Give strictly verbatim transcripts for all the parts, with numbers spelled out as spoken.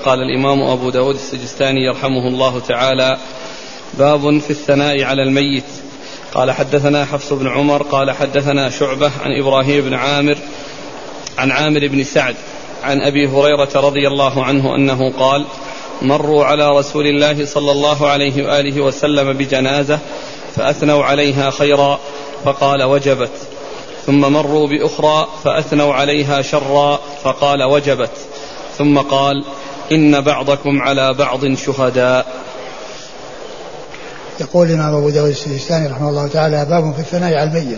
قال الإمام أبو داود السجستاني يرحمه الله تعالى: باب في الثناء على الميت. قال حدثنا حفص بن عمر قال حدثنا شعبة عن إبراهيم بن عامر عن عامر بن سعد عن أبي هريرة رضي الله عنه أنه قال: مروا على رسول الله صلى الله عليه وآله وسلم بجنازة فأثنوا عليها خيرا فقال: وجبت. ثم مروا بأخرى فأثنوا عليها شرا فقال: وجبت. ثم قال: إن بعضكم على بعض شهداء. يقول الإمام أبو داود السجستاني رحمه الله تعالى: باب في الثناء على الميت.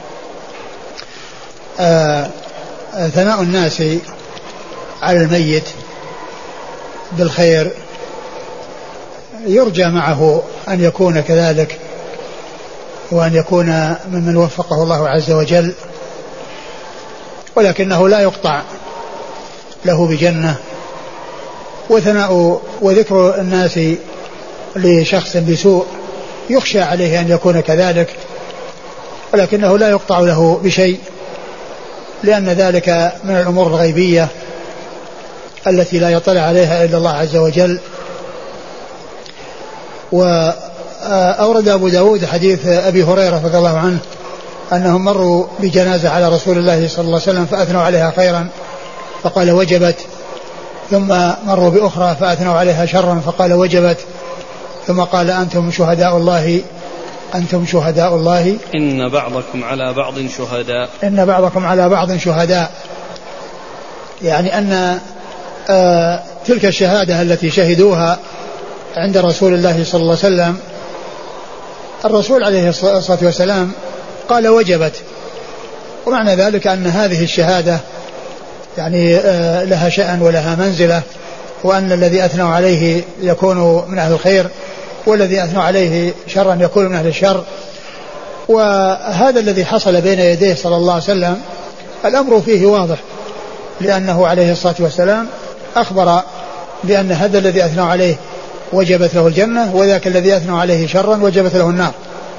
آه ثناء الناس على الميت بالخير يرجى معه أن يكون كذلك، وأن يكون ممن وفقه الله عز وجل، ولكنه لا يقطع له بجنة. وثناء وذكر الناس لشخص بسوء يخشى عليه أن يكون كذلك، ولكنه لا يقطع له بشيء، لأن ذلك من الأمور الغيبية التي لا يطلع عليها إلا الله عز وجل. وأورد أبو داود حديث أبي هريرة رضي الله عنه أنهم مروا بجنازة على رسول الله صلى الله عليه وسلم فأثنوا عليها خيرا فقال: وجبت. ثم مروا بأخرى فأثنوا عليها شرا فقال: وجبت. ثم قال: أنتم شهداء الله أنتم شهداء الله إن بعضكم على بعض شهداء إن بعضكم على بعض شهداء يعني أن آه تلك الشهادة التي شهدوها عند رسول الله صلى الله عليه وسلم، الرسول عليه الصلاة والسلام قال: وجبت. ومعنى ذلك أن هذه الشهادة يعني آه لها شأن ولها منزلة، وأن الذي أثنوا عليه يكون من أهل الخير، والذي أثنوا عليه شرا يكون من أهل الشر. وهذا الذي حصل بين يديه صلى الله عليه وسلم الأمر فيه واضح، لأنه عليه الصلاة والسلام أخبر بأن هذا الذي أثنوا عليه وجبت له الجنة، وذاك الذي أثنوا عليه شرا وجبت له النار.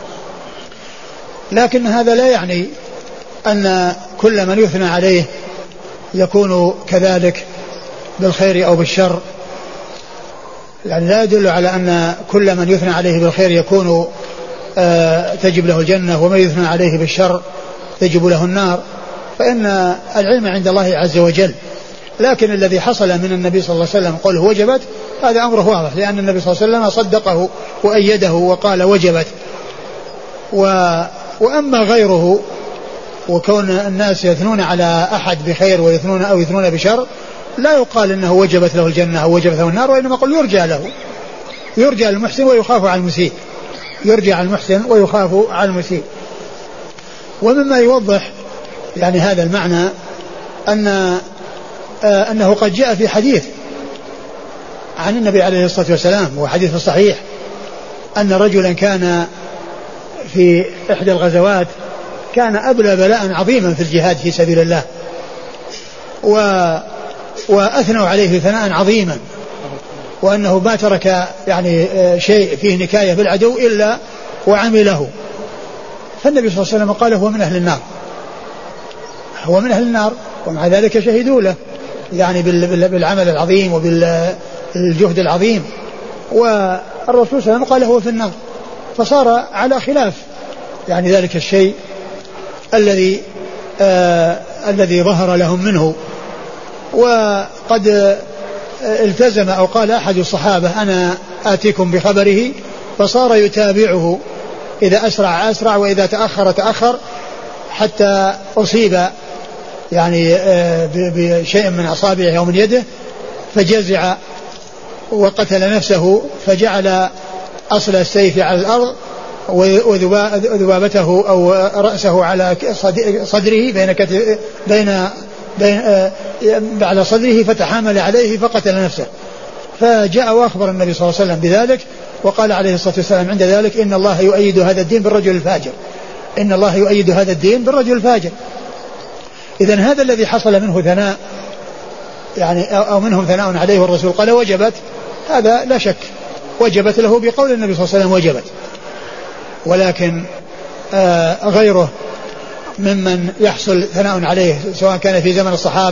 لكن هذا لا يعني أن كل من يثنى عليه يكون كذلك بالخير أو بالشر، يعني لا يدل على أن كل من يثنى عليه بالخير يكون آه تجب له الجنة، ومن يثنى عليه بالشر تجب له النار، فإن العلم عند الله عز وجل. لكن الذي حصل من النبي صلى الله عليه وسلم قوله وجبت هذا أمره واضح، لأن النبي صلى الله عليه وسلم صدقه وأيده وقال: وجبت. و... وأما غيره وكون الناس يثنون على أحد بخير ويثنون أو يثنون بشر لا يقال إنه وجبت له الجنة أو وجبت له النار، وإنما قل يرجى له، يرجى المحسن ويخاف على المسيء، يرجى على المحسن ويخاف على المسيء. ومما يوضح يعني هذا المعنى أن آه أنه قد جاء في حديث عن النبي عليه الصلاة والسلام، وحديث صحيح، أن رجلا كان في إحدى الغزوات كان أبلى بلاء عظيما في الجهاد في سبيل الله، و وأثنوا عليه ثناء عظيما، وأنه ما ترك يعني شيء فيه نكاية بالعدو إلا وعمله. فالنبي صلى الله عليه وسلم قال: هو من أهل النار، هو من أهل النار، ومع ذلك شهدوا له يعني بالعمل العظيم وبالجهد العظيم. والرسول صلى الله عليه وسلم قال: هو في النار. فصار على خلاف يعني ذلك الشيء الذي آه الذي ظهر لهم منه. وقد التزم أو قال أحد الصحابة: أنا آتيكم بخبره، فصار يتابعه، إذا أسرع أسرع وإذا تأخر تأخر، حتى أصيب يعني بشيء من أصابعه أو من يده فجزع وقتل نفسه، فجعل أصل السيف على الأرض وذبابته أو رأسه على صدره بين كتف بين بين على صدره، فتحامل عليه فقتل نفسه. فجاء وأخبر النبي صلى الله عليه وسلم بذلك، وقال عليه الصلاة والسلام عند ذلك: إن الله يؤيد هذا الدين بالرجل الفاجر، إن الله يؤيد هذا الدين بالرجل الفاجر. إذن هذا الذي حصل منه ثناء يعني أو منهم ثناء عليه والرسول قال: وجبت، هذا لا شك وجبت له بقول النبي صلى الله عليه وسلم وجبت. ولكن آه غيره ممن يحصل ثناء عليه سواء كان في زمن الصحابة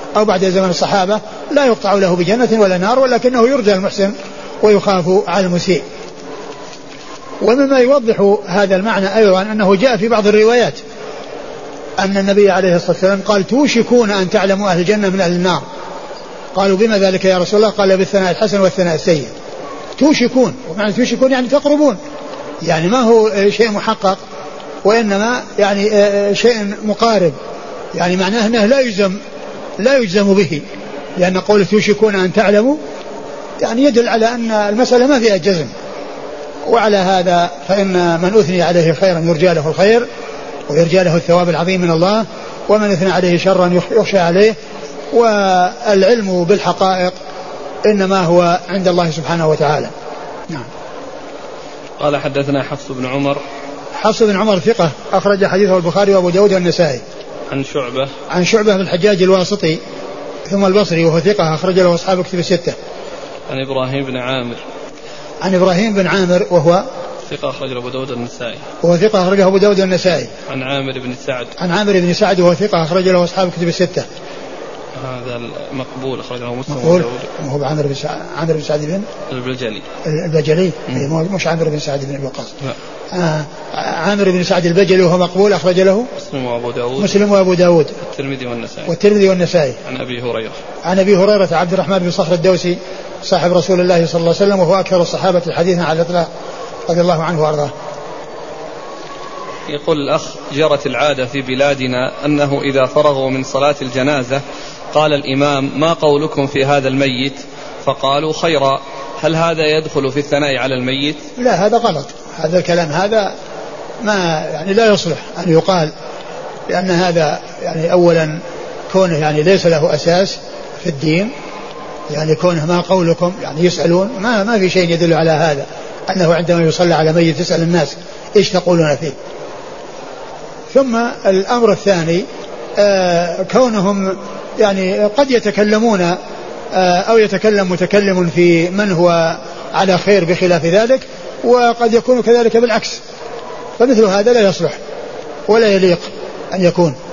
أو بعد زمن الصحابة لا يقطع له بجنة ولا نار، ولكنه يرجى المحسن ويخاف على المسيء. ومما يوضح هذا المعنى أيضا أنه جاء في بعض الروايات أن النبي عليه الصلاة والسلام قال توشكون أن تعلموا أهل الجنة من أهل النار. قالوا بما ذلك يا رسول الله؟ قال بالثناء الحسن والثناء السيء. توشكون، ومعنى توشكون يعني تقربون، يعني ما هو شيء محقق وإنما يعني شيء مقارب، يعني معناه أنه لا يجزم لا يجزم به، لأن قول توشكون أن تعلموا يعني يدل على أن المسألة ما فيها جزم. وعلى هذا فإن من أثني عليه خيرا يرجى له الخير ويرجى له الثواب العظيم من الله، ومن أثنى عليه شرا يخشى عليه. والعلم بالحقائق إنما هو عند الله سبحانه وتعالى. نعم. قال حدثنا حفص بن عمر. حفص بن عمر ثقة أخرج حديثه البخاري وأبو داود والنسائي. عن شعبة. عن شعبة بن الحجاج الواسطي ثم البصري وهو ثقة أخرج له أصحاب كتب الستة. عن إبراهيم بن عامر. عن إبراهيم بن عامر وهو ثقة أخرجه أبو داود والنسائي. وهو ثقة أخرجه أبو داود والنسائي. عن عامر بن سعد. عن عامر بن سعد وهو ثقة أخرج له أصحاب كتب الستة. هذا مقبول أخرجه مسلم مقبول. هو عامر بن سعد عامر بن سعد بن البجلي. البجلي مش عامر بن سعد بن وقاص. آه عامر بن سعد البجلي وهو مقبول أخرج له مسلم وأبو داود. مسلم وأبو داود. الترمذي والنسائي. والترمذي والنسائي. عن أبي هريرة. عن أبي هريرة عبد الرحمن بن صخر الدوسي صاحب رسول الله صلى الله عليه وسلم وهو أكثر الصحابة حديثا على الإطلاق رضي الله عنه وأرضاه. يقول الأخ جرت العادة في بلادنا أنه إذا فرغوا من صلاة الجنازة قال الإمام ما قولكم في هذا الميت؟ فقالوا خيرا. هل هذا يدخل في الثناء على الميت؟ لا، هذا غلط. هذا الكلام هذا ما يعني لا يصلح أن يقال، لأن هذا يعني أولا كونه يعني ليس له أساس في الدين، يعني كونه ما قولكم يعني يسألون ما ما في شيء يدل على هذا، أنه عندما يصلى على ميت يسأل الناس إيش تقولون فيه. ثم الأمر الثاني آه كونهم يعني قد يتكلمون آه أو يتكلم متكلم في من هو على خير بخلاف ذلك، وقد يكون كذلك بالعكس، فمثل هذا لا يصلح ولا يليق أن يكون.